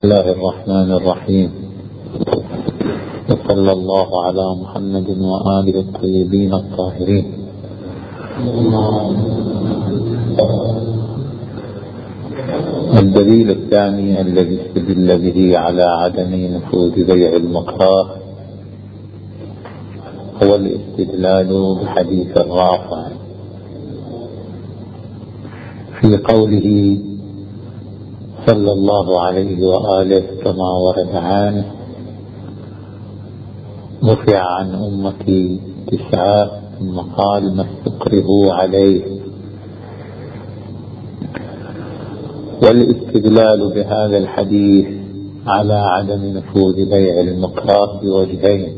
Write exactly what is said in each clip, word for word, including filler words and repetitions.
بسم الله الرحمن الرحيم، وصلى الله على محمد وآله الطيبين الطاهرين. الدليل الثاني الذي استدل به على عدم نفوذ بيع المكره هو الاستدلال بحديث الرافع في قوله صلى الله عليه وآله كما ورد عنه: رفع عن أمتي تسعة، ثم قال: ما استكرهوا عليه. والاستدلال بهذا الحديث على عدم نفوذ بيع المكره بوجهين: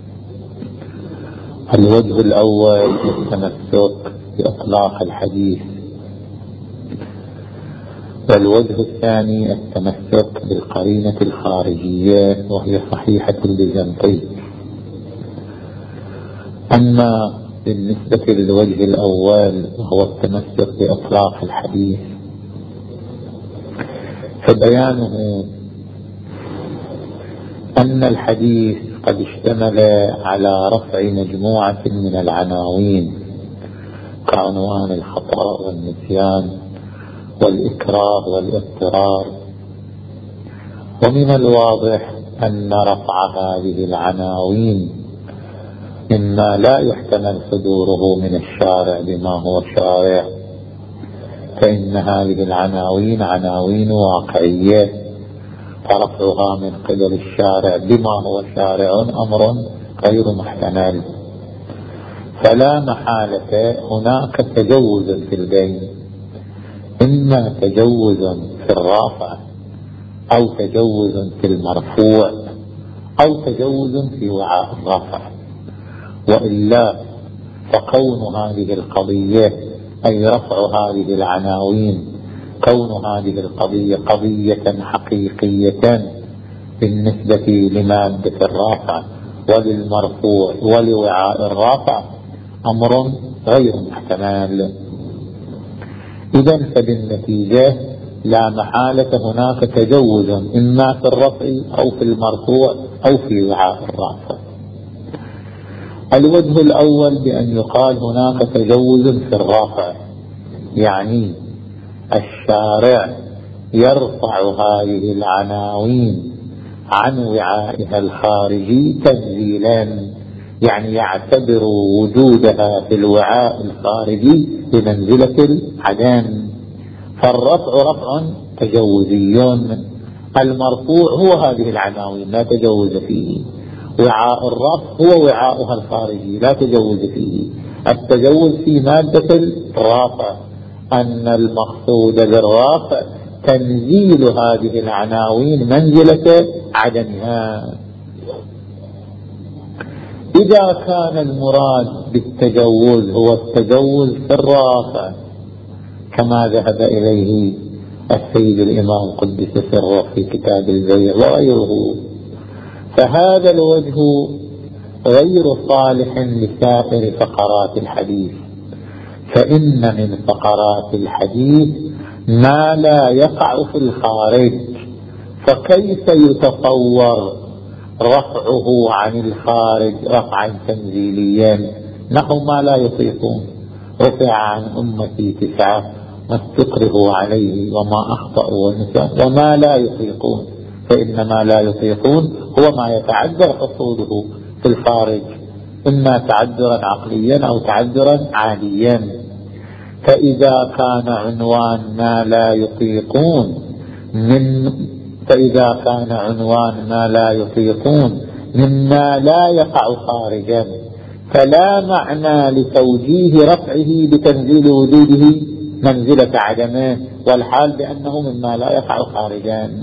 الوجه الأول التمسك بإطلاق الحديث، والوجه الثاني التمسك بالقرينة الخارجية وهي صحيحة البيزنطي. أما بالنسبة للوجه الأول وهو التمسك بإطلاق الحديث فبيانه أن الحديث قد اشتمل على رفع مجموعة من العناوين كعنوان الخطأ والنسيان والإكراه والاضطرار، ومن الواضح أن رفع هذه العناوين مما لا يحتمل صدوره من الشارع بما هو شارع، فإن هذه العناوين عناوين واقعية، فرفعها من قبل الشارع بما هو شارع أمر غير محتمل، فلا محالة هناك تجوز في البيع، إما تجوز في الرافع أو تجوز في المرفوع أو تجوز في وعاء الرافع، وإلا فكون هذه القضية أي رفع هذه العناوين، كون هذه القضية قضية حقيقية بالنسبة لمادة الرافع وللمرفوع ولوعاء الرافع أمر غير محتمل. إذن فبالنتيجة لا محالة هناك تجوز إما في الرفع أو في المرفوع أو في وعاء الرافع. الوجه الأول بأن يقال هناك تجوز في الرافع، يعني الشارع يرفع هذه العناوين عن وعائها الخارجي تنزيلا، يعني يعتبر وجودها في الوعاء الخارجي بمنزلة العدم، فالرفع رفع تجوزي. المرفوع هو هذه العناوين لا تجوز فيه، وعاء الرفع هو وعاؤها الخارجي لا تجوز فيه. التجوز في مادة الرافع، أن المقصود بالرافع تنزيل هذه العناوين منزلة عدمها. إذا كان المراد بالتجوز هو التجوز في الرافع كما ذهب إليه السيد الإمام قدس سره في كتاب البيع وغيره، فهذا الوجه غير صالح لسائر فقرات الحديث، فإن من فقرات الحديث ما لا يقع في الخارج، فكيف يتصور رفعه عن الخارج رفعا تنزيليا؟ نحو ما لا يطيقون: رفع عن أمتي تسعة، ما استكرهوا عليه وما أخطأوا ونسوا، وما لا يطيقون، فإن ما لا يطيقون هو ما يتعذر حصوله في الخارج، إما تعذرا عقليا أو تعذرا عاديا. فإذا كان عنوان ما لا يطيقون من فإذا كان عنوان ما لا يطيقون مما لا يقع خارجا، فلا معنى لتوجيه رفعه بتنزيل وجوده منزلة عدمه، والحال بأنه مما لا يقع خارجا.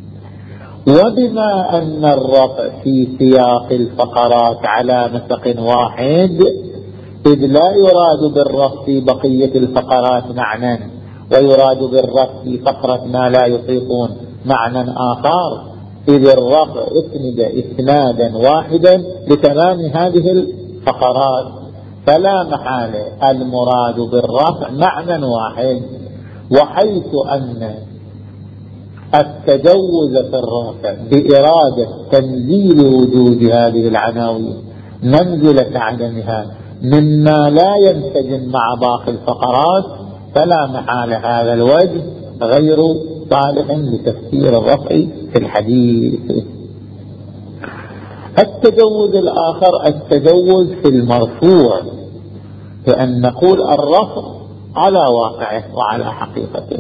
وبما أن الرفع في سياق الفقرات على نسق واحد، إذ لا يراد بالرفع في بقية الفقرات معنى، ويراد بالرفع في فقرة ما لا يطيقون معنى آخر، إذ الرفع اسند اسنادا واحدا لتمام هذه الفقرات، فلا محالة المراد بالرفع معنى واحد. وحيث أن التجوز في الرافع بإرادة تنزيل وجود هذه العناوين منزلة عدمها مما لا ينسجم مع باقي الفقرات، فلا محال هذا الوجه غير صالح لتفسير الرفع في الحديث. التجوز الآخر التجوز في المرفوع، بأن نقول الرفع على واقعه وعلى حقيقته،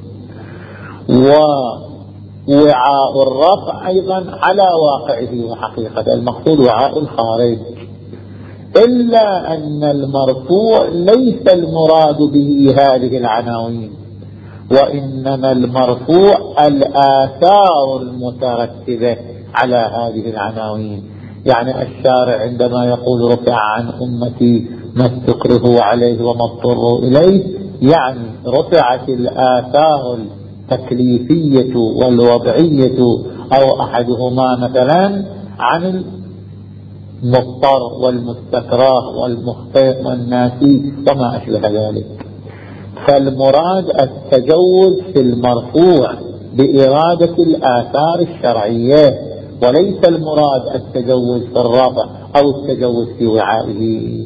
ووعاء الرفع أيضا على واقعه وحقيقته، المقصود وعاء الخارج، إلا أن المرفوع ليس المراد به هذه العناوين، وإنما المرفوع الآثار المترتبة على هذه العناوين. يعني الشارع عندما يقول رفع عن أمتي ما استكرهوا عليه وما اضطروا إليه، يعني رفعت الآثار التكليفية والوضعية أو أحدهما مثلا عن المضطر والمستكره والمخطئ والناسي وما أشبه ذلك. فالمراد التجوز في المرفوع بإرادة الآثار الشرعية، وليس المراد التجوز في الرفع أو التجوز في وعائه.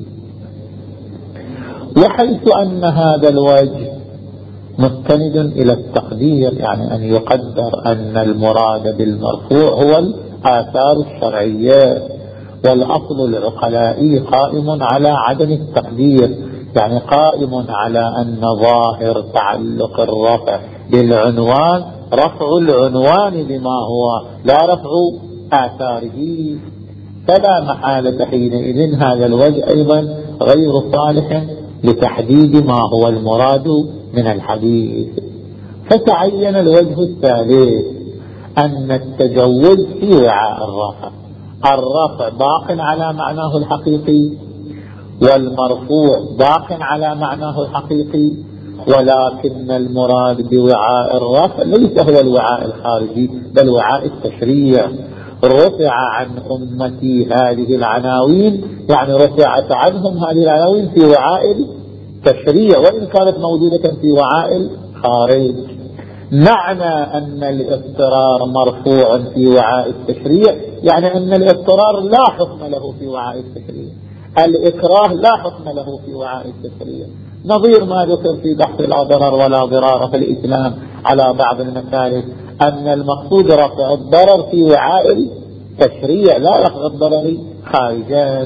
وحيث أن هذا الوجه مستند إلى التقدير، يعني أن يقدر أن المراد بالمرفوع هو الآثار الشرعية، والأصل العقلائي قائم على عدم التقدير، يعني قائم على أن ظاهر تعلق الرفع بالعنوان رفع العنوان بما هو لا رفع آثاره، فلا محالة حينئذ هذا الوجه أيضا غير صالح لتحديد ما هو المراد من الحديث. فتعين الوجه الثالث أن التجوز في وعاء الرفع، الرفع باق على معناه الحقيقي والمرفوع باق على معناه الحقيقي، ولكن المراد بوعاء الرفع ليس هو الوعاء الخارجي بل وعاء التشريع. رفع عن أمتي هذه العناوين، يعني رفعت عنهم هذه العناوين في وعاء التشريع وإن كانت موجودة في وعاء الخارج. معنى أن الاضطرار مرفوع في وعاء التشريع يعني أن الاضطرار لا حكم له في وعاء التشريع، الإكراه لا حكم له في وعاء التشريع، نظير ما ذكر في بحث لا ضرر ولا ضرار في الإسلام على بعض المسالك، أن المقصود رفع الضرر في وعاء التشريع لا رفع الضرر خارجا.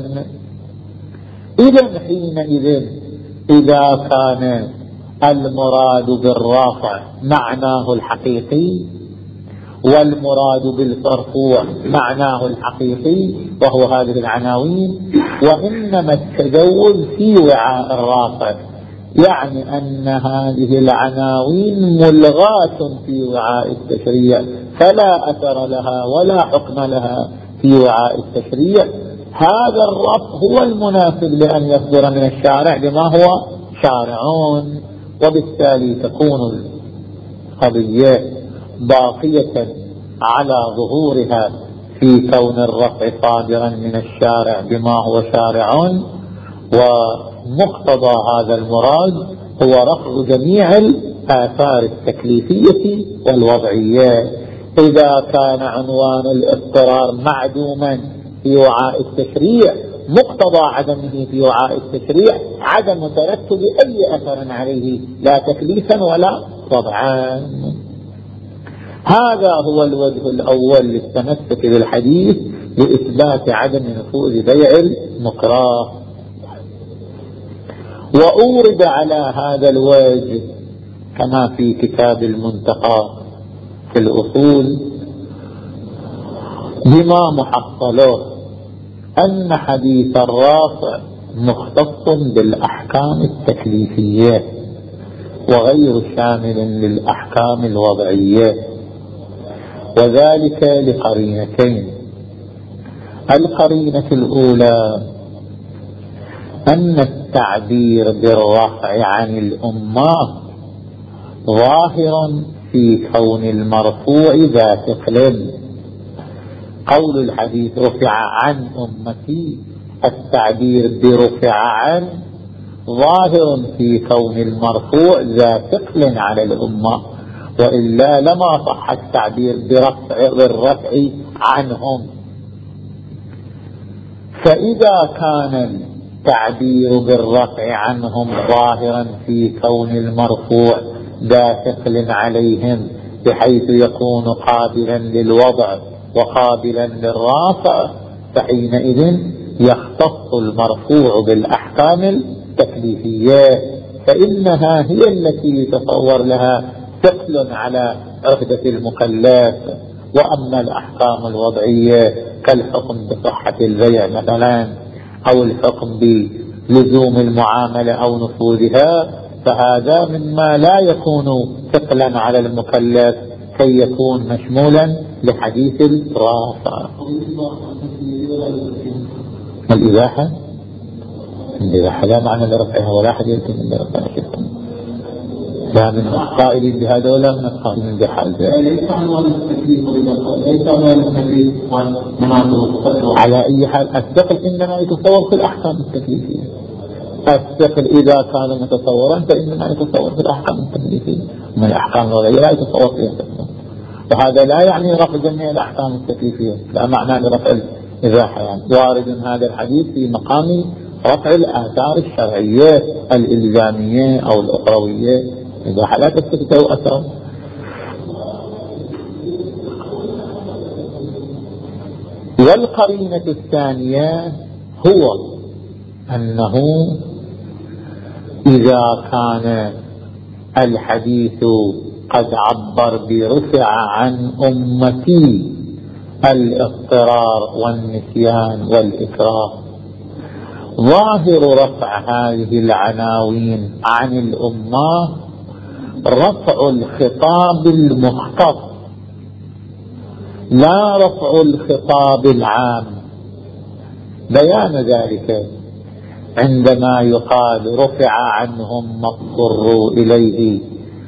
إذن حينئذ إذا كان المراد بالرافع معناه الحقيقي والمراد بالمرفوع معناه الحقيقي وهو هذه العناوين، وإنما التجوز في وعاء الرافع، يعني أن هذه العناوين ملغاة في وعاء التشريع فلا أثر لها ولا حكم لها في وعاء التشريع. هذا الرفع هو المناسب لأن يصدر من الشارع بما هو شارعون، وبالتالي تكون القضية باقية على ظهورها في كون الرفع صادرا من الشارع بما هو شارعون، ومقتضى هذا المراد هو رفع جميع الآثار التكليفية والوضعية. إذا كان عنوان الاضطرار معدوما في وعاء التشريع، مقتضى عدمه في وعاء التشريع عدم ترتب أي أثر عليه لا تكليفا ولا وضعا. هذا هو الوجه الأول للتمسك بالحديث لإثبات عدم نفوذ بيع المكره. وأورد على هذا الوجه كما في كتاب المنتقى في الأصول بما محصله أن حديث الرافع مختص بالأحكام التكليفية وغير شامل للأحكام الوضعية، وذلك لقرينتين. القرينة الأولى أن التعبير بالرفع عن الأمة ظاهر في كون المرفوع ذا ثقل. قول الحديث رفع عن أمتي، التعبير برفع عن ظاهر في كون المرفوع ذا ثقل على الأمة، وإلا لما صح التعبير برفع بالرفع عنهم. فإذا كان التعبير بالرفع عنهم ظاهرا في كون المرفوع ذا ثقل عليهم بحيث يكون قابلا للوضع وقابلا للرافع، فحينئذ يختص المرفوع بالأحكام التكليفية، فإنها هي التي يتصور لها ثقل على عهدة المكلف. وأما الأحكام الوضعية كالحكم بصحة البيع مثلا أو الحكم بلزوم المعاملة أو نفوذها، فهذا مما لا يكون ثقلا على المكلف كي يكون مشمولا لحديث الرافع. الإباحة الإباحة لا معنى لرفعها ولا حد يمكن أن يرفعها، لا من القائلين بهذا ولا من القائلين بهذا. ليس عنوان التكليف ليس عنوان التكليف على أي حال. الثقل إنما يتصور في الأحكام التكليفية. الثقل إذا كان متصورا فإنما يتصور في الأحكام التكليفية، من الأحكام الوضعية لا يتصور فيها الثقل، وهذا لا يعني رفع جميع الأحكام التكليفية، لا معنى لرفع الإباحة. يعني وارد هذا الحديث في مقام رفع الآثار الشرعية الإلزامية أو الأخروية، الإباحة لا تستطيع أثر. والقرينة الثانية هو أنه إذا كان الحديث قد عبر برفع عن أمتي الاضطرار والنسيان والإكراه، ظاهر رفع هذه العناوين عن الأمة رفع الخطاب المختص لا رفع الخطاب العام. بيان ذلك عندما يقال رفع عنهم ما اضطروا إليه،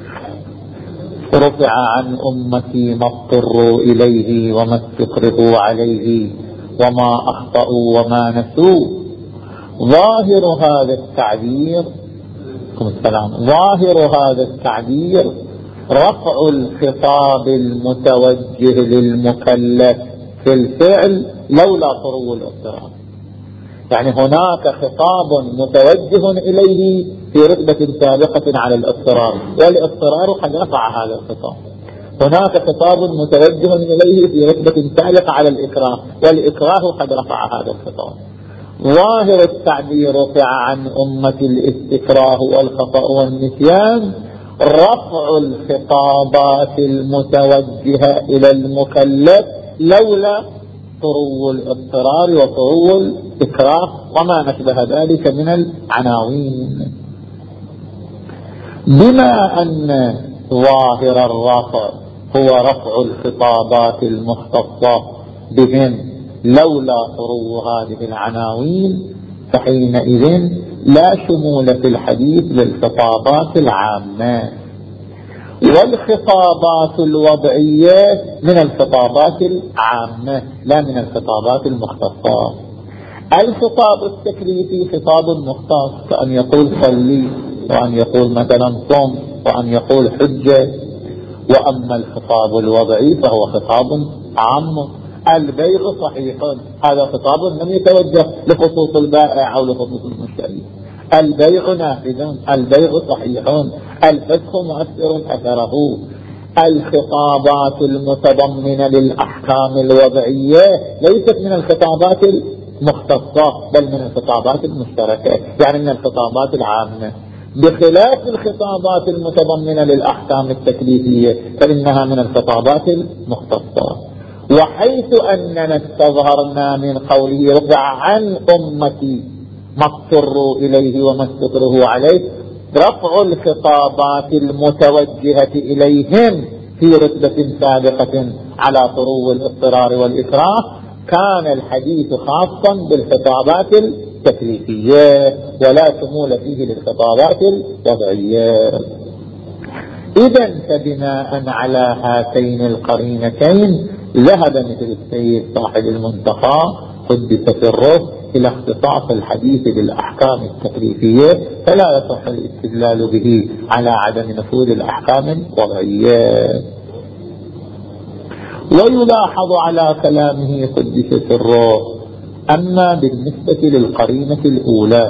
رفع عن أمتي ما اضطروا إليه وما استكرهوا عليه وما أخطأوا وما نسوا، ظاهر هذا التعبير السلام ظاهر هذا التعبير رفع الخطاب المتوجه للمكلف في الفعل لولا طرو الاضطرار. يعني هناك خطاب متوجه إليه في رتبة سابقة على الاضطرار، والاضطرار قد رفع هذا الخطاب. هناك خطاب متوجه إليه في رتبة سابقة على الإكراه، والإكراه قد رفع هذا الخطاب. ظاهر التعبير رفع عن أمة الاستكراه والخطأ والنسيان رفع الخطابات المتوجهة إلى المكلف لولا طرو الاضطرار وطرو الإكراه وما نشبه ذلك من العناوين. بما أن ظاهر الرفع هو رفع الخطابات المختصة بهم لولا طرو هذه العناوين، فحينئذ لا شمول في الحديث للخطابات العامة. والخطابات الوضعية من الخطابات العامة لا من الخطابات المختصة. الخطاب التكليفي خطاب مختص، كأن يقول صلي، وأن يقول مثلا صم، وأن يقول حجة. وأما الخطاب الوضعي فهو خطاب عام. البيع صحيح، هذا خطاب لم يتوجه لخصوص البائع أو لخصوص المشتري. البيع نافذ، البيع صحيح، الفسخ مؤثر أثره. الخطابات المتضمنة للأحكام الوضعية ليست من الخطابات المختصة بل من الخطابات المشتركة، يعني من الخطابات العامة، بخلاف الخطابات المتضمنة للأحكام التكليفية فإنها من الخطابات المختصة. وحيث أننا استظهرنا من قوله رفع عن أمتي ما اضطروا إليه وما استكرهوا عليه رفع الخطابات المتوجهة إليهم في رتبة سابقة على طرو الاضطرار والإكراه، كان الحديث خاصا بالخطابات التكليفية ولا شمول فيه للخطابات الوضعية. إذن فبناء على هاتين القرينتين ذهب مثل السيد صاحب المنتقى قدس سره إلى اختصاص الحديث بالأحكام التكليفية فلا يصح الاستدلال به على عدم نفوذ الأحكام الوضعية. ويلاحظ على كلامه قدس سره أما بالنسبة للقرينة الأولى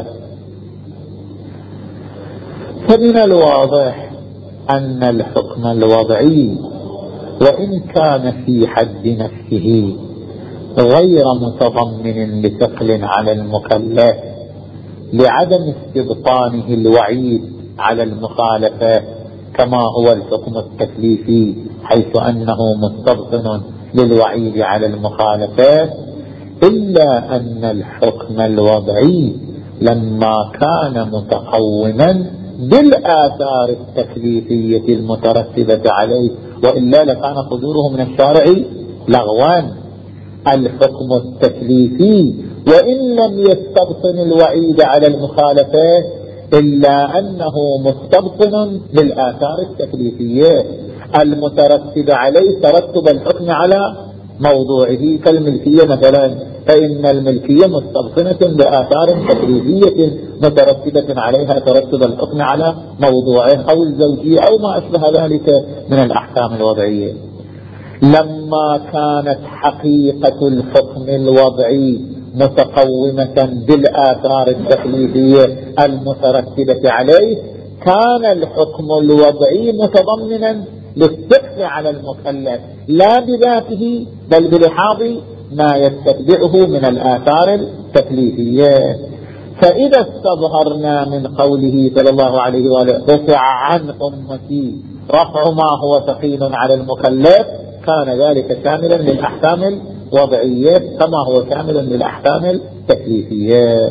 فمن الواضح أن الحكم الوضعي وإن كان في حد نفسه غير متضمن لثقل على المكلف لعدم استبطانه الوعيد على المخالفة كما هو الحكم التكليفي، حيث أنه مستبطن للوعيد على المخالفة، إلا أن الحكم الوضعي لما كان متقوما بالآثار التكليفية المترتبة عليه، وإلا لكان صدوره من الشارع لغوان. الحكم التكليفي وإن لم يستبطن الوعيد على المخالفة إلا أنه مستبطن للآثار التكليفية المترتبة عليه ترتب الحكم على موضوعه، كالملكية مثلا، فإن الملكية مستبطنة بآثار تكليفية مترتبة عليها ترتب الحكم على موضوعه، أو الزوجية أو ما أشبه ذلك من الأحكام الوضعية. لما كانت حقيقة الحكم الوضعي متقومة بالآثار التكليفية المترتبة عليه كان الحكم الوضعي متضمنا للثقل على المكلف لا بذاته بل بلحاظ ما يستتبعه من الآثار التكليفية. فإذا استظهرنا من قوله صلى الله عليه وآله رفع عن أمتي رفع ما هو ثقيل على المكلف كان ذلك شاملا للأحكام الوضعية كما هو شاملا للأحكام التكليفية.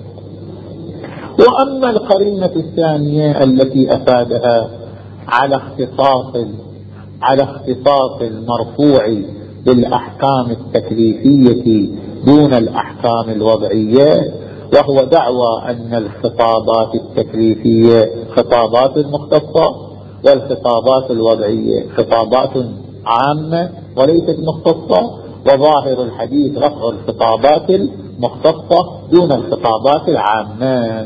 وأما القرينة الثانية التي أفادها على اختصاص على اختصاص المرفوع بالأحكام التكليفية دون الأحكام الوضعية، وهو دعوى أن الخطابات التكليفية خطابات مختصة والخطابات الوضعية خطابات عامة وليست مختصة، وظاهر الحديث رفع الخطابات المختصة دون الخطابات العامة.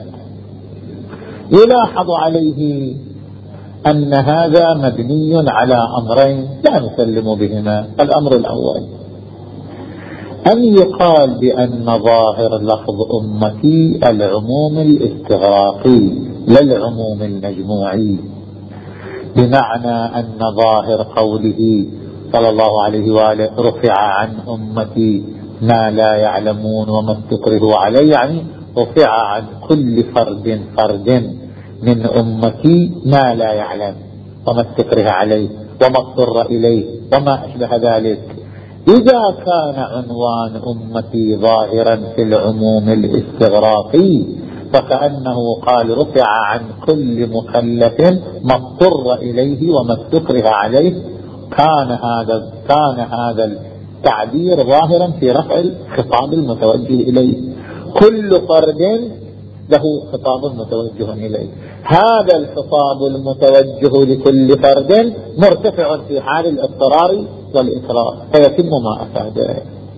يلاحظ عليه أن هذا مبني على أمرين لا نسلم بهما. الأمر الأول أن يقال بأن ظاهر لفظ أمتي العموم الاستغراقي لا العموم المجموعي، بمعنى أن ظاهر قوله صلى الله عليه وآله رفع عن أمتي ما لا يعلمون وما استكرهوا عليه، يعني رفع عن كل فرد فرد من أمتي ما لا يعلم وما استكره عليه وما اضطر إليه وما أشبه ذلك. إذا كان عنوان أمتي ظاهرا في العموم الاستغراقي فكأنه قال رفع عن كل مكلف ما اضطر إليه وما استكره عليه، كان هذا كان هذا التعبير ظاهرا في رفع الخطاب المتوجه إليه. كل فرد له خطاب متوجه إليه، هذا الخطاب المتوجه لكل فرد مرتفع في حال الاضطرار والإكراه فيتم ما أفاده.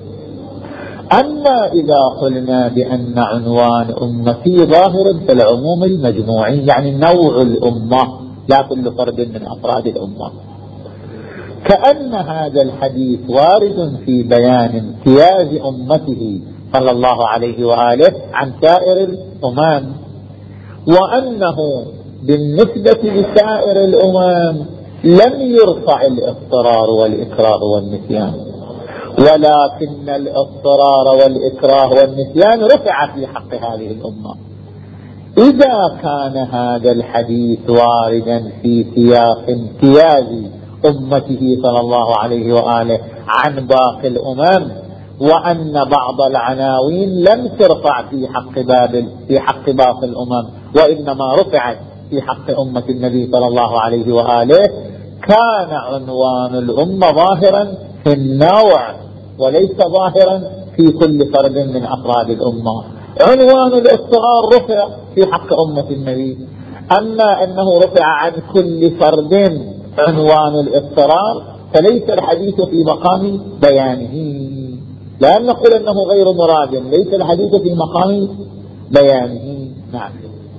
أما إذا قلنا بأن عنوان أمتي ظاهر في العموم المجموعي يعني نوع الأمة لا كل فرد من أفراد الأمة، كأن هذا الحديث وارد في بيان امتياز أمته صلى الله عليه وآله عن سائر الأمم، وأنه بالنسبة لسائر الأمم لم يرفع الاضطرار والإكراه والنسيان، ولكن الاضطرار والإكراه والنسيان رفع في حق هذه الأمة. إذا كان هذا الحديث واردا في سياق امتياز أمته صلى الله عليه وآله عن باقي الأمم، وأن بعض العناوين لم ترفع في حق بابل في حق باقي الأمم وإنما رفعت في حق أمة النبي صلى الله عليه وآله، كان عنوان الأمة ظاهرا في النوع وليس ظاهرا في كل فرد من أفراد الأمة. عنوان الاضطرار رفع في حق أمة النبي، أما أنه رفع عن كل فرد عنوان الاضطرار فليس الحديث في مقام بيانه. لا نقول أنه غير مراد، ليس الحديث في مقام بيانه. نعم.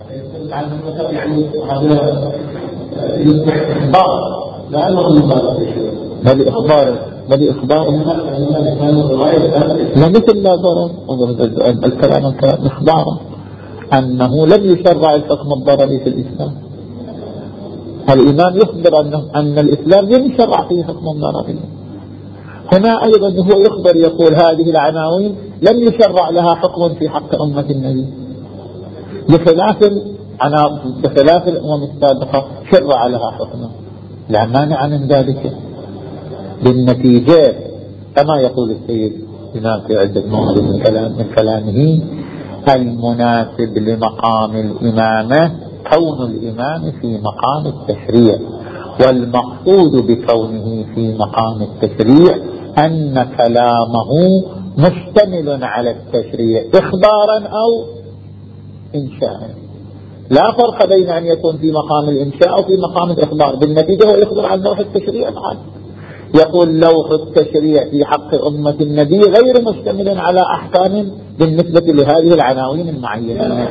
هذه إخبار هذه إخبار لا مثل لا ضرر. الكلام الكلام إخبار أنه لم يشرع الحكم الضرري في الإسلام. الإمام يخبر أنه أن الإسلام لم يشرع فيه حكم ضرري. هنا أيضا هو يخبر يقول هذه العناوين لم يشرع لها حكم في حق أمة النبي، بخلاف بخلاف الأمم السابقة شرع لها حكما. لا مانع من ذلك. بالنتيجة كما يقول السيد الإمام في عدة مواضع من كلام من كلامه: المناسب لمقام الإمامة كون الإمام في مقام التشريع، والمقصود بكونه في مقام التشريع أن كلامه مشتمل على التشريع إخبارا أو إنشاء. لا فرق بين أن يكون في مقام الإنشاء أو في مقام الإخبار. بالنتيجة هو يخبر عن لوح التشريع معا. يقول لوح التشريع في حق أمة النبي غير مشتمل على أحكام بالنسبة لهذه العناوين المعينة.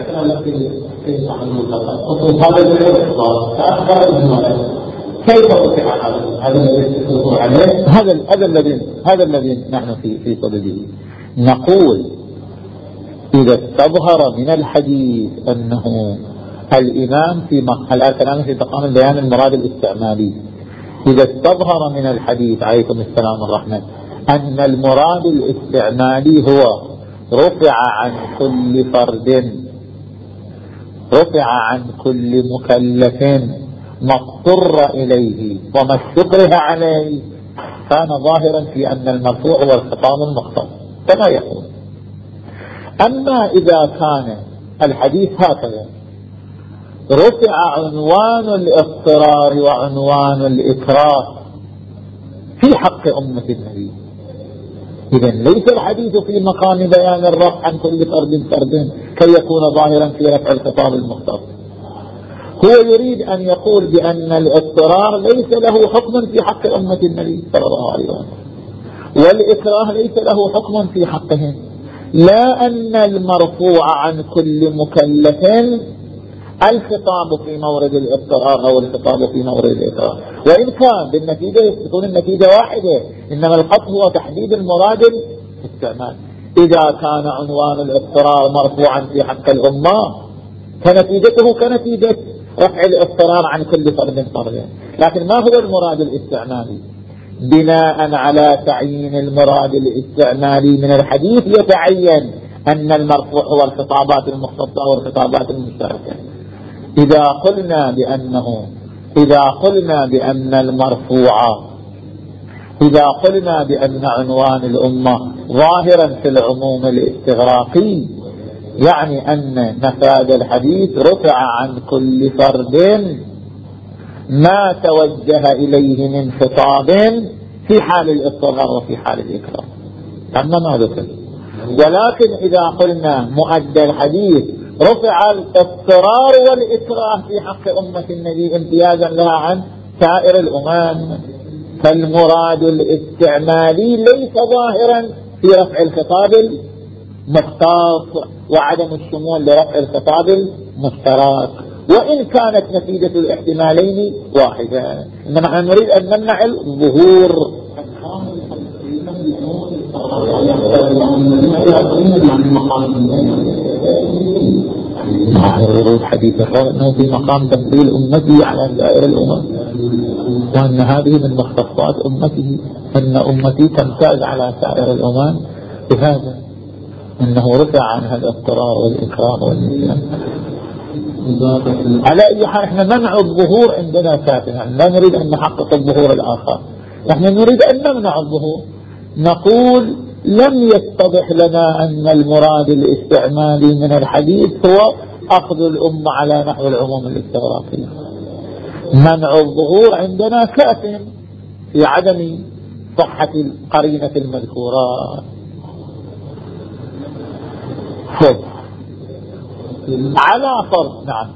كيف رفع هذا هذا الذي هذا الذي نحن في في صدده. نقول إذا استظهر من الحديث أنه الإمام في الآن كلامه في مقام البيان المراد الاستعمالي. إذا استظهر من الحديث عليكم السلام والرحمة أن المراد الاستعمالي هو رفع عن كل فرد، رفع عن كل مكلف ما اضطر إليه وما استكره عليه، كان ظاهرا في أن المرفوع هو الخطاب المختص كما يقول. أما إذا كان الحديث هكذا رفع عنوان الاضطرار وعنوان الإكراه في حق أمة النبي، إذن ليس الحديث في مقام بيان الرفع عن كل فرد فرد كي يكون ظاهرا في رفع الخطاب المختص. هو يريد أن يقول بأن الاضطرار ليس له حكم في حق أمة النبي صلى الله عليه وسلم، والإكراه ليس له حكم في حقهم، لا أن المرفوع عن كل مكلف الخطاب في مورد الاضطرار أو الخطاب في مورد الإكراه، وإن كان بالنتيجة تكون النتيجة واحدة، إنما القصد هو تحديد المراد الاستعمال. إذا كان عنوان الاضطرار مرفوعا في حق الأمة فنتيجته كنتيجة رفع الاضطرار عن كل فرد فرد. لكن ما هو المراد الاستعمالي؟ بناء على تعيين المراد الاستعمالي من الحديث يتعين أن المرفوع هو الخطابات المختصة والخطابات المشتركة. إذا قلنا بأنه إذا قلنا بأن المرفوع إذا قلنا بأن عنوان الأمة ظاهرا في العموم الاستغراقي، يعني أن نفاذ الحديث رفع عن كل فرد ما توجه إليه من خطاب في حال الاضطرار وفي حال الإكراه. أما ما ذكر. ولكن إذا قلنا مؤدى الحديث رفع الاضطرار والإكراه في حق أمة النبي امتيازا لها عن سائر الأمم، فالمراد الاستعمالي ليس ظاهرا في رفع الخطاب المختص وعدم الشمول لرفع الخطاب المشترك، وإن كانت نتيجة الاحتمالين واحدة. إنما نحن نريد أن نمنع الظهور. ورود حديث الرأي أنه في مقام تفضيل أمتي على سائر الأمم، وأن هذه من مختصات أمته، أن أمتي تمتاز على سائر الأمم بهذا أنه رفع عنها الاضطرار والإكراه والنسيان. على أي حال احنا منع الظهور عندنا كافنا، لا نريد أن نحقق الظهور الآخر، نحن نريد أن نمنع الظهور. نقول لم يتضح لنا أن المراد الاستعمالي من الحديث هو أخذ الأمة على نحو العموم الاستغراقي. منع الظهور عندنا كاف في عدم صحة القرينة المذكورة. فرض على فرض. نعم.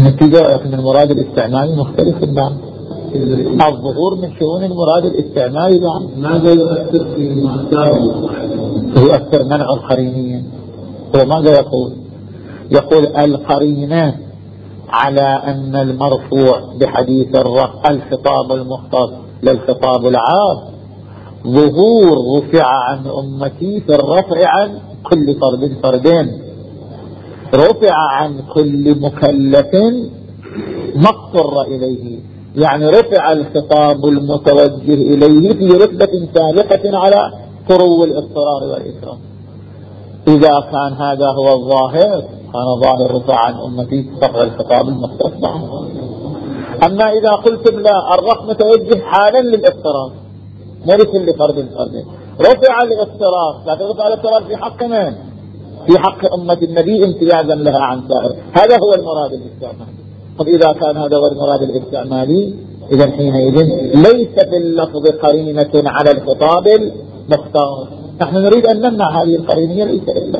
النتيجة من المراد الاستعمالي مختلف بعض. الظهور من شؤون المراد الاستعمالي بعض. ماذا يؤثر في مقداره؟ يؤثر منع القرينية. هو ماذا يقول؟ يقول القرينة على أن المرفوع بحديث الرفع الخطاب المختص للخطاب العام ظهور رفع عن أمتي في الرفع عن كل فرد فردين، رفع عن كل مكلف ما اضطر إليه، يعني رفع الخطاب المتوجه إليه في رتبة سابقة على فرو الاضطرار والإكرام. إذا كان هذا هو الظاهر كان ظاهر رفع عن أمتي رفع الخطاب المختص. أما إذا قلتم لا الرفع متوجه حالا للاضطرار مو لكل فرد فرد، رفع الاضطرار لكن رفع الاضطرار في حق من؟ في حق أمة النبي امتيازا لها عن سائر. هذا هو المراد الاستعمالي. طب إذا كان هذا هو المراد الاستعمالي إذا حينئذ ليس في اللفظ قرينة على الخطاب المختار. نحن نريد أن نمنع هذه القرينية ليس إلا.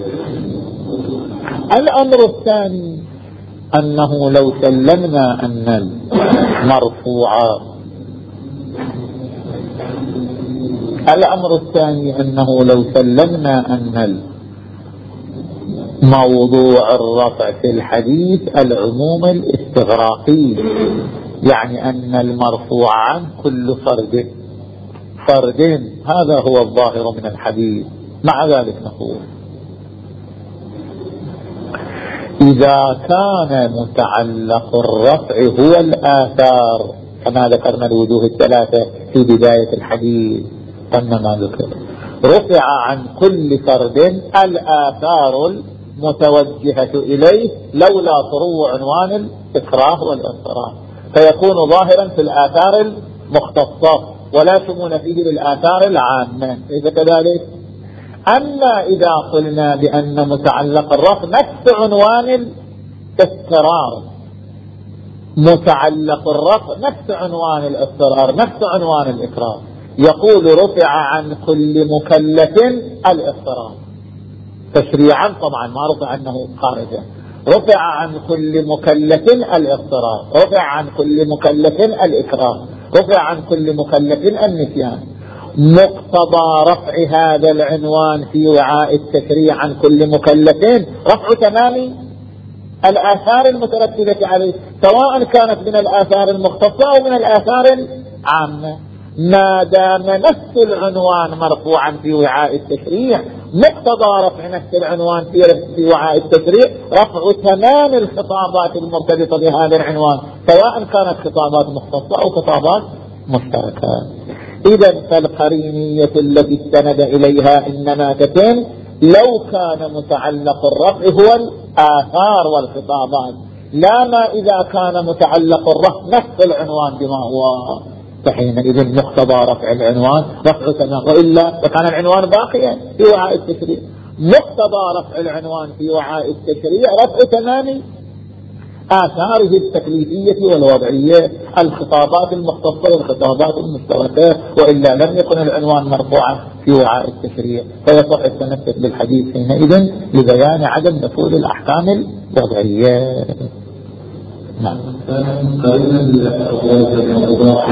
الأمر الثاني أنه لو سلمنا أن المرفوع الأمر الثاني أنه لو سلمنا أن موضوع الرفع في الحديث العموم الاستغراقي، يعني أن المرفوع عن كل فرد فردين هذا هو الظاهر من الحديث. مع ذلك نقول إذا كان متعلق الرفع هو الآثار كما ذكرنا الوجوه الثلاثة في بداية الحديث أنما ذكر رفع عن كل فرد الآثار المتوجهة إليه لولا فروع عنوان الإكراه والإضطرار، فيكون ظاهرا في الآثار المختصة ولا شمول فيه للآثار العامة. إذا كذلك أما إذا قلنا بأن متعلق الرفع نفس عنوان الاضطرار، متعلق الرفع نفس عنوان الاضطرار نفس عنوان الإكراه، يقول رفع عن كل مكلف الاضطرار تشريعا طبعا ما رفع عنه خارجا، رفع عن كل مكلف الاضطرار، رفع عن كل مكلف الإكراه، رفع عن كل مكلف النسيان. مقتضى رفع هذا العنوان في وعاء التشريع عن كل مكلف رفع تمام الآثار المترتبة عليه سواء كانت من الآثار المختصة أو من الآثار العامة، ما دام نفس العنوان مرفوعا في وعاء التشريع مقتضى رفع نفس العنوان في وعاء التشريع رفع تمام الخطابات المرتبطة بهذا العنوان سواء كانت خطابات مختصة أو خطابات مشتركة. إذا فالقرينية التي استند إليها إنما تتم لو كان متعلق الرفع هو الآثار والخطابات، لا ما إذا كان متعلق الرفع نفس العنوان بما هو، فحينئذ مقتضى رفع العنوان رفع تمام، وإلا فكان العنوان باقيا في وعاء التشريع. مقتضى رفع العنوان في وعاء التشريع رفع تمام آثاره التكليفية والوضعية الخطابات المختصة والخطابات المشتركة، وإلا لم يكن العنوان مرفوعا في وعاء التشريع، فيصح التمسك بالحديث حينئذ لبيان عدم دخول الأحكام الوضعية. نعم. قرينا بالإضافة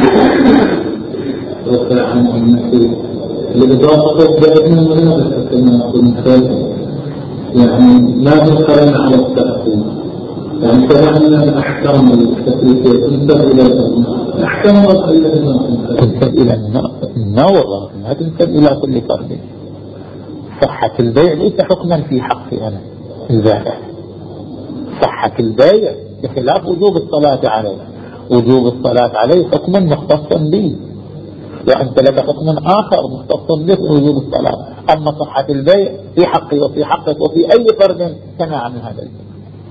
رفع عن المسيح الإضافة بأدنى منابسة كما قلنا يعني لا تقرن على التأثير، يعني كمان الأحكام التكليفية تنسب إلى الأحكام الوضعية تنسب إلى النوع ما تنسب إلى كل فرد. صحة البيع ليس حكما في حقي أنا البائع، صحة البيع بخلاف وجوب الصلاة عليه، وجوب الصلاة عليه حكما مختصا به وأنت لك حكم آخر مختص به وجوب الصلاة. أما صحة البيع في حقي وفي حقك وفي أي فرد سمع من هذا البيع.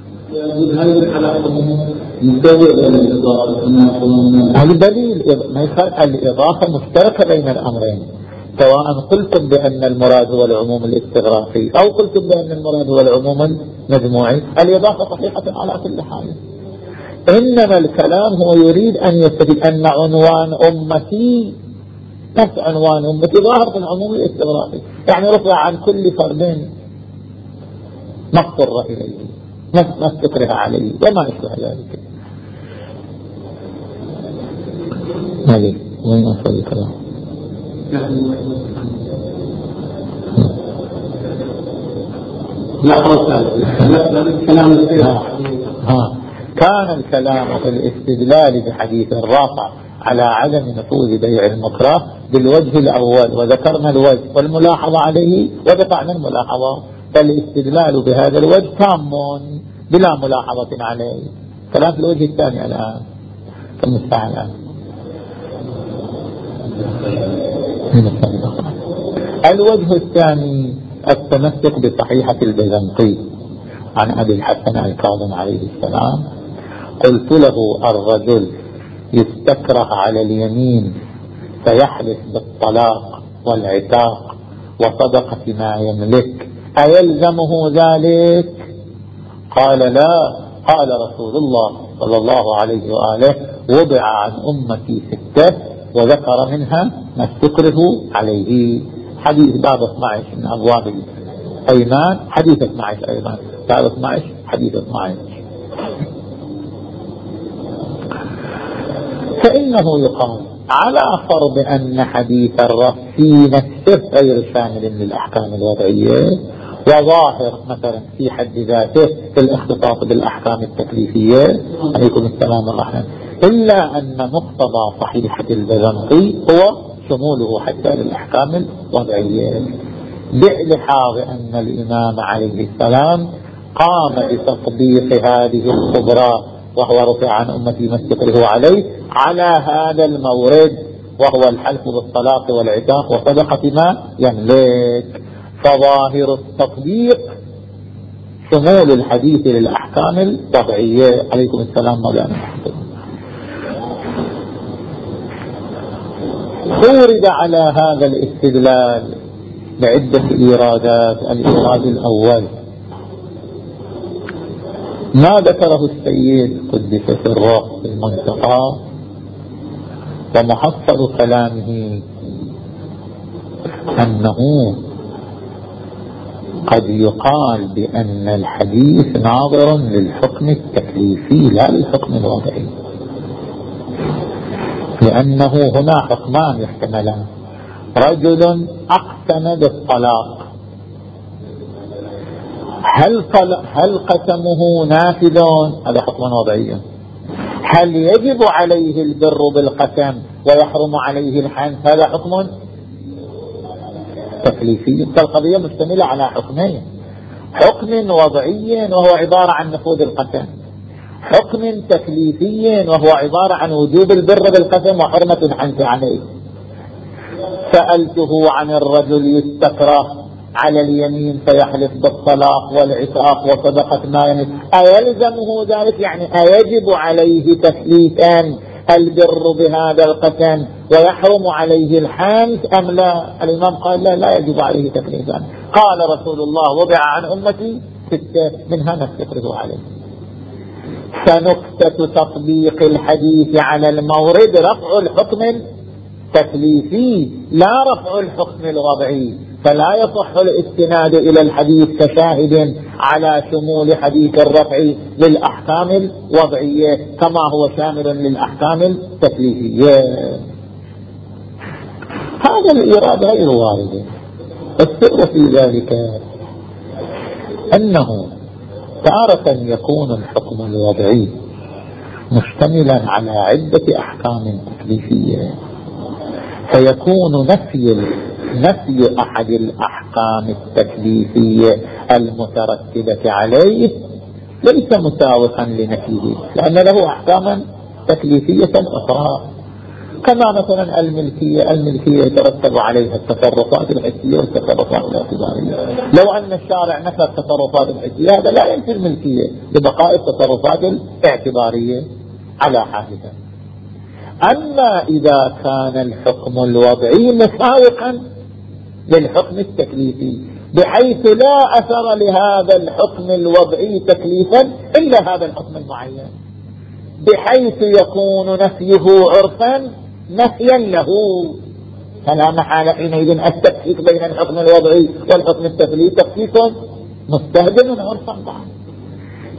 الدليل الإضافة مشتركة بين الأمرين، سواء قلتم بأن المراد هو العموم الاستغراقي أو قلتم بأن المراد هو العموم المجموعي، الإضافة صحيحة على كل حال. إنما الكلام هو يريد أن يستفيد أن عنوان أمتي نفس عنوان أمتي ظاهر في العموم الاستغراقي، يعني رفع عن كل فرد ما اضطر إليه ما تكره عليه وما أشبه ذلك. هذه وين أصل الكلام؟ ها كان الكلام في الاستدلال بحديث الرافع على عدم نفوذ بيع المكره بالوجه الأول، وذكرنا الوجه والملاحظة عليه ودفعنا الملاحظة، فالاستدلال بهذا الوجه تام بلا ملاحظة عليه. كلام في الوجه الثاني الآن كم الساعة الآن؟ الوجه الثاني التمسك بصحيحة البيزنطي عن أبي الحسن الكاظم عليه السلام. قلت له الرجل يستكره على اليمين فيحلف بالطلاق والعتاق وصدقة ما يملك، أيلزمه ذلك؟ قال لا. قال رسول الله صلى الله عليه وآله وضع عن أمتي ستة وذكر منها ما استكره عليه. حديث باب اثني عشر من أبواب الأيمان، حديث اثني عشر أيضا، باب اثني عشر حديث اثني عشر. فإنه يقال على فرض أن حديث الرفع في نفسه غير شامل للأحكام الوضعية، وظاهر مثلا في حد ذاته في الاختصاص بالأحكام التكليفية عليكم السلام ورحمة، إلا أن مقتضى صحيحة البيزنطي هو شموله حتى للأحكام الوضعية، بإلحاظ أن الإمام عليه السلام قام بتطبيق هذه الخبرة وهو رفع عن أمتي ما استكره عليه على هذا المورد، وهو الحلف بالطلاق والعتاق وصدقة ما يملك. فظاهر التطبيق شمول الحديث للأحكام الوضعية عليكم السلام مولانا. خورد على هذا الاستدلال بعدة إيرادات. الإيراد الأول ما ذكره السيد قدس سره في المنتقى، ومحصل كلامه أنه قد يقال بأن الحديث ناظر للحكم التكليفي لا للحكم الوضعي، لأنه هنا حكمان يحتملان. رجل أقسم بالطلاق، هل, هل قسمه نافذ؟ هذا حكم وضعي. هل يجب عليه البر بالقسم ويحرم عليه الحنث؟ هذا حكم تكليفي. فالقضية مشتملة على حكمين: حكم وضعي وهو عبارة عن نفوذ القسم، حكم تكليفي وهو عبارة عن وجوب البر بالقسم وحرمة الحنث عليه. سألته عن الرجل يستكره على اليمين فيحلف بالطلاق والعتاق وصدقة ما يملك، أيلزمه ذلك؟ يعني أيجب عليه تكليفا البر بهذا القسم ويحرم عليه الحنث أم لا؟ الإمام قال لا، لا يجب عليه تكليفا. قال رسول الله وضع عن أمتي ستة منها ما استكره عليه. فنقطة تطبيق الحديث على المورد رفع الحكم التكليفي لا رفع الحكم الوضعي، فلا يصح الاستناد إلى الحديث كشاهد على شمول حديث الرفع للأحكام الوضعية كما هو شامل للأحكام التكليفية. هذا الإيراد غير وارد. السر في ذلك أنه تارة يكون الحكم الوضعي مشتملا على عدة أحكام تكليفية، فيكون نفي نفي أحد الأحكام التكليفية المترتبة عليه ليس مساوقا لنفيه، لأن له أحكاما تكليفية أخرى، كما مثلا الملكية. الملكية يترتب عليها التصرفات الحسية والتصرفات الاعتبارية. لو أن الشارع نفى التصرفات الحسية هذا لا ينفي الملكية لبقاء التصرفات الاعتبارية على حالها. أما إذا كان الحكم الوضعي مساوقا للحكم التكليفي بحيث لا أثر لهذا الحكم الوضعي تكليفا إلا هذا الحكم المعين، بحيث يكون نفيه عرفا نفيا له، فلا محال حينئذ التفكيك بين الحكم الوضعي والحكم التكليفي تفكيك مستهدن عرفا بعد.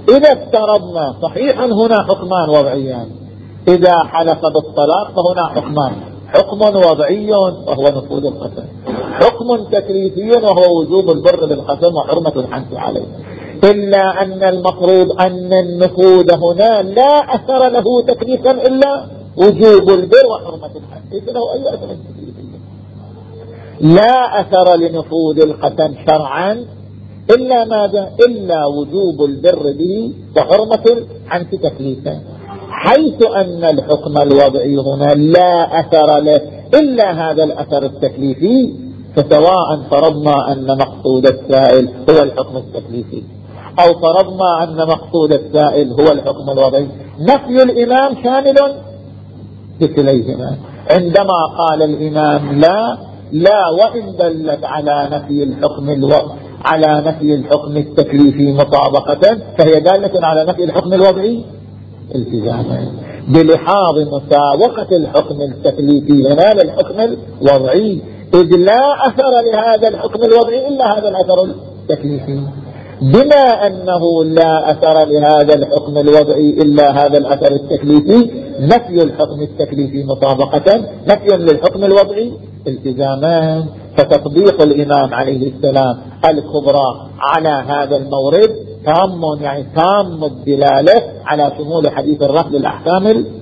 إذا افترضنا صحيحا هنا حكمان وضعيان، إذا حلف بالطلاق فهنا حكمان، حكم وضعي وهو نفوذ القسم، حكم تكليفي وهو وجوب البر بالقسم وحرمة الحنث عليه، إلا أن المفروض أن النفوذ هنا لا أثر له تكليفا إلا وجوب البر وحرمة الحنث، ليس له أي أثر تكليفي، لا أثر لنفوذ القسم شرعا إلا ماذا؟ إلا وجوب البر به وحرمة الحنث تكليفا، حيث أن الحكم الوضعي هنا لا أثر له إلا هذا الأثر التكليفي، فسواء فرضنا أن مقصود السائل هو الحكم التكليفي أو فرضنا أن مقصود السائل هو الحكم الوضعي، نفي الإمام شامل بكليهما. عندما قال الإمام لا لا وإن دلت على نفي الحكم الوضعي على نفي الحكم التكليفي مطابقة فهي دالة على نفي الحكم الوضعي التزاما، بلحاظ مساوقة الحكم التكليفي هنا للحكم الوضعي، إذ لا أثر لهذا الحكم الوضعي إلا هذا الأثر التكليفي. بما أنه لا أثر لهذا الحكم الوضعي إلا هذا الأثر التكليفي، نفي الحكم التكليفي مطابقة نفي للحكم الوضعي التزاما، فتطبيق الإمام عليه السلام الكبرى على هذا المورد تام، يعني تام الدلالة على شمول حديث الرفض الأحكام